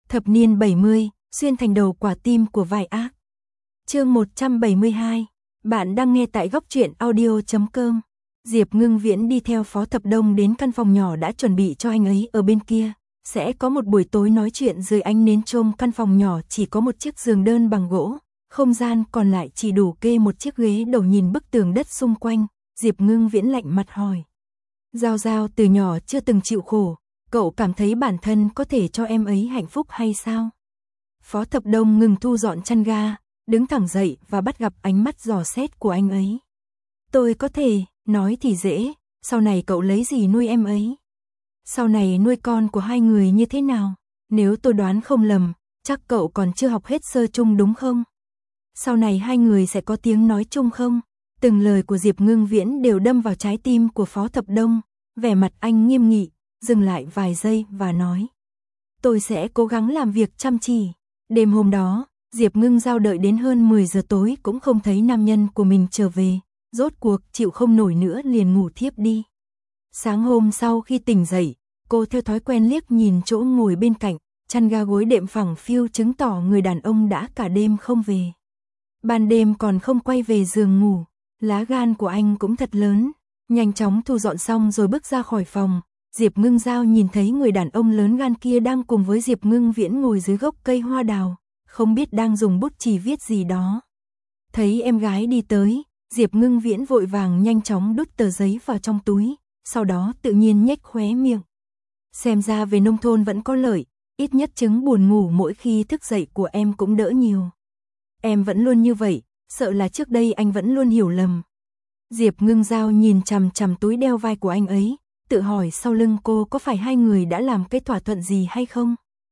Thập niên 70, xuyên thành đầu quả tim của vai ác. Chương 172. Bạn đang nghe tại góc truyện audio.com. Diệp Ngưng Viễn đi theo Phó Thập Đông đến căn phòng nhỏ đã chuẩn bị cho anh ấy ở bên kia. Sẽ có một buổi tối nói chuyện dưới ánh nến chôm. Căn phòng nhỏ chỉ có một chiếc giường đơn bằng gỗ, không gian còn lại chỉ đủ kê một chiếc ghế đầu nhìn bức tường đất xung quanh. Diệp Ngưng Viễn lạnh mặt hỏi. Giao Giao từ nhỏ chưa từng chịu khổ, cậu cảm thấy bản thân có thể cho em ấy hạnh phúc hay sao? Phó Thập Đông ngừng thu dọn chăn ga, đứng thẳng dậy và bắt gặp ánh mắt dò xét của anh ấy. Tôi có thể, nói thì dễ, sau này cậu lấy gì nuôi em ấy? Sau này nuôi con của hai người như thế nào? Nếu tôi đoán không lầm, chắc cậu còn chưa học hết sơ chung đúng không? Sau này hai người sẽ có tiếng nói chung không? Từng lời của Diệp Ngưng Viễn đều đâm vào trái tim của Phó Thập Đông, vẻ mặt anh nghiêm nghị, dừng lại vài giây và nói. Tôi sẽ cố gắng làm việc chăm chỉ. Đêm hôm đó, Diệp Ngưng Giao đợi đến hơn 10 giờ tối cũng không thấy nam nhân của mình trở về, rốt cuộc chịu không nổi nữa liền ngủ thiếp đi. Sáng hôm sau khi tỉnh dậy, cô theo thói quen liếc nhìn chỗ ngồi bên cạnh, chăn ga gối đệm phẳng phiu chứng tỏ người đàn ông đã cả đêm không về. Ban đêm còn không quay về giường ngủ, lá gan của anh cũng thật lớn. Nhanh chóng thu dọn xong rồi bước ra khỏi phòng, Diệp Ngưng Giao nhìn thấy người đàn ông lớn gan kia đang cùng với Diệp Ngưng Viễn ngồi dưới gốc cây hoa đào, không biết đang dùng bút chì viết gì đó. Thấy em gái đi tới, Diệp Ngưng Viễn vội vàng nhanh chóng đút tờ giấy vào trong túi, sau đó tự nhiên nhếch khóe miệng. Xem ra về nông thôn vẫn có lợi, ít nhất chứng buồn ngủ mỗi khi thức dậy của em cũng đỡ nhiều. Em vẫn luôn như vậy, sợ là trước đây anh vẫn luôn hiểu lầm. Diệp Ngưng Giao nhìn chằm chằm túi đeo vai của anh ấy, tự hỏi sau lưng cô có phải hai người đã làm cái thỏa thuận gì hay không?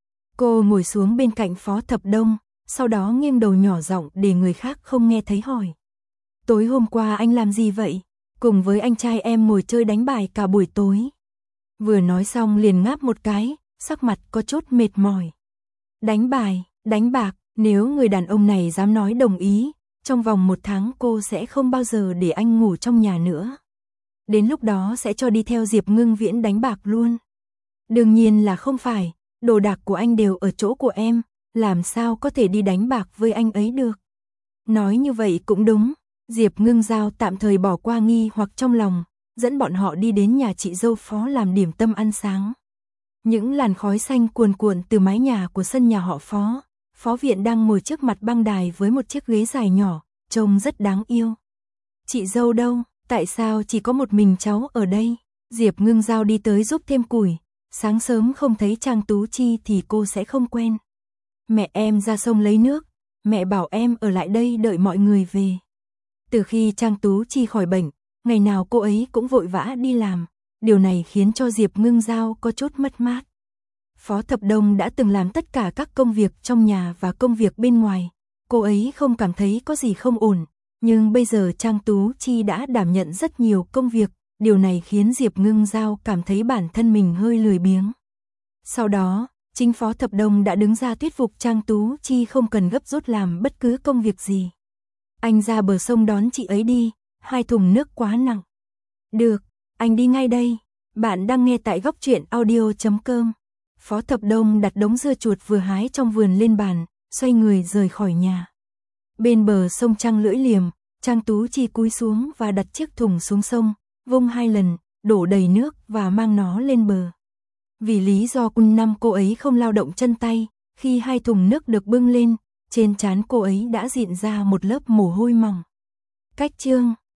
Cô ngồi xuống bên cạnh Phó Thập Đông, sau đó nghiêng đầu nhỏ giọng để người khác không nghe thấy hỏi. Tối hôm qua anh làm gì vậy? Cùng với anh trai em ngồi chơi đánh bài cả buổi tối. Vừa nói xong liền ngáp một cái, sắc mặt có chút mệt mỏi. Đánh bài, đánh bạc, nếu người đàn ông này dám nói đồng ý, trong vòng 1 tháng cô sẽ không bao giờ để anh ngủ trong nhà nữa. Đến lúc đó sẽ cho đi theo Diệp Ngưng Viễn đánh bạc luôn. Đương nhiên là không phải, đồ đạc của anh đều ở chỗ của em, làm sao có thể đi đánh bạc với anh ấy được. Nói như vậy cũng đúng, Diệp Ngưng Giao tạm thời bỏ qua nghi hoặc trong lòng, dẫn bọn họ đi đến nhà chị dâu Phó làm điểm tâm ăn sáng. Những làn khói xanh cuồn cuộn từ mái nhà của sân nhà họ Phó. Phó Viện đang ngồi trước mặt băng đài với một chiếc ghế dài nhỏ, trông rất đáng yêu. Chị dâu đâu, tại sao chỉ có một mình cháu ở đây? Diệp Ngưng Giao đi tới giúp thêm củi, sáng sớm không thấy Trang Tú Chi thì cô sẽ không quen. Mẹ em ra sông lấy nước, mẹ bảo em ở lại đây đợi mọi người về. Từ khi Trang Tú Chi khỏi bệnh, ngày nào cô ấy cũng vội vã đi làm, điều này khiến cho Diệp Ngưng Giao có chút mất mát. Phó Thập Đông đã từng làm tất cả các công việc trong nhà và công việc bên ngoài, cô ấy không cảm thấy có gì không ổn, nhưng bây giờ Trang Tú Chi đã đảm nhận rất nhiều công việc, điều này khiến Diệp Ngưng Giao cảm thấy bản thân mình hơi lười biếng. Sau đó, chính Phó Thập Đông đã đứng ra thuyết phục Trang Tú Chi không cần gấp rút làm bất cứ công việc gì. Anh ra bờ sông đón chị ấy đi, 2 thùng nước quá nặng. Được, anh đi ngay đây. Bạn đang nghe tại góc truyện audio.com. Phó Thập Đông đặt đống dưa chuột vừa hái trong vườn lên bàn, xoay người rời khỏi nhà. Bên bờ sông trăng lưỡi liềm, Trang Tú Chi cúi xuống và đặt chiếc thùng xuống sông, vung 2 lần, đổ đầy nước và mang nó lên bờ. Vì lý do năm cô ấy không lao động chân tay, khi 2 thùng nước được bưng lên, trên trán cô ấy đã rịn ra một lớp mồ hôi mỏng. Cách chương